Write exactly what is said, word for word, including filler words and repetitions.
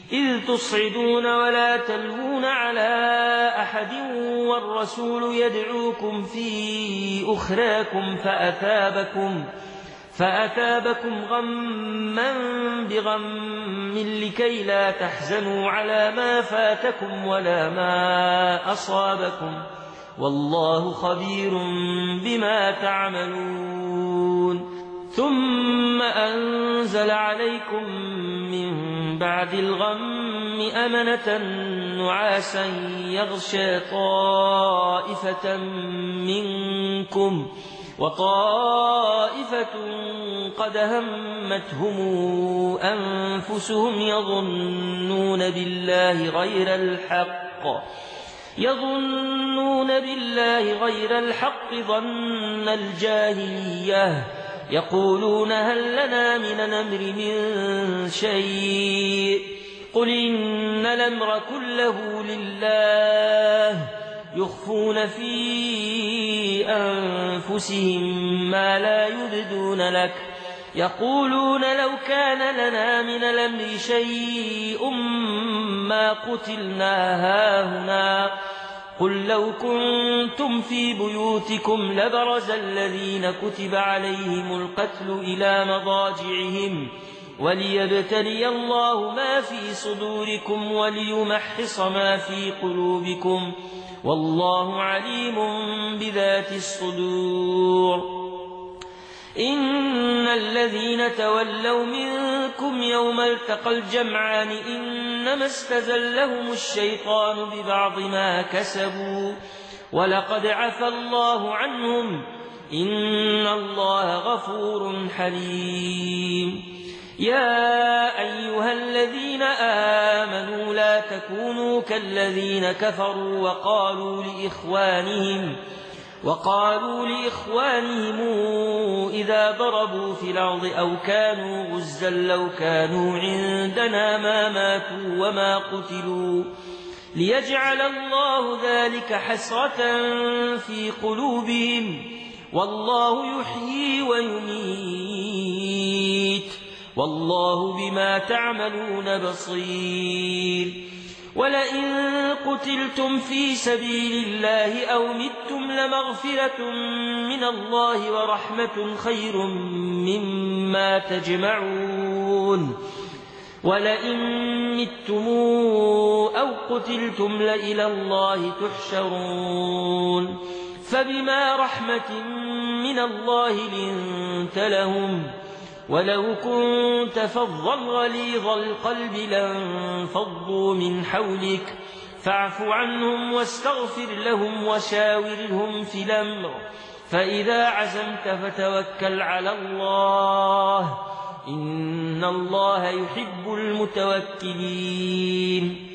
إذ تصعدون ولا تلوون على أحد والرسول يدعوكم في أخراكم فأثابكم, فأثابكم غما بغم لكي لا تحزنوا على ما فاتكم ولا ما أصابكم والله خبير بما تعملون. ثم أنزل عليكم من بعد الغم أمنة نعاسا يغشى طائفة منكم وطائفة قد همتهم أنفسهم يظنون بالله غير الحق يظنون بالله غير الحق ظن الجاهلية يقولون هل لنا من الأمر من شيء قل إن الأمر كله لله يخفون في أنفسهم ما لا يبدون لك يقولون لو كان لنا من الأمر شيء ما قتلنا هاهنا قل لو كنتم في بيوتكم لبرز الذين كتب عليهم القتل إلى مضاجعهم وليبتلي الله ما في صدوركم وليمحص ما في قلوبكم والله عليم بذات الصدور. إن الذين تولوا منكم يوم التقى الجمعان إنما استزلهم الشيطان ببعض ما كسبوا ولقد عفى الله عنهم إن الله غفور حليم. يا أيها الذين آمنوا لا تكونوا كالذين كفروا وقالوا لإخوانهم وقالوا لإخوانهم إذا ضربوا في الأرض أو كانوا غزا لو كانوا عندنا ما ماتوا وما قتلوا ليجعل الله ذلك حسرة في قلوبهم والله يحيي ويميت والله بما تعملون بصير. ولئن قتلتم في سبيل الله أو متم لمغفرة من الله ورحمة خير مما تجمعون. ولئن متم أو قتلتم لإلى الله تحشرون. فبما رحمة من الله لنت لهم ولو كنت فظا غليظ القلب لانفضوا من حولك فاعف عنهم واستغفر لهم وشاورهم في الأمر فإذا عزمت فتوكل على الله إن الله يحب المتوكلين.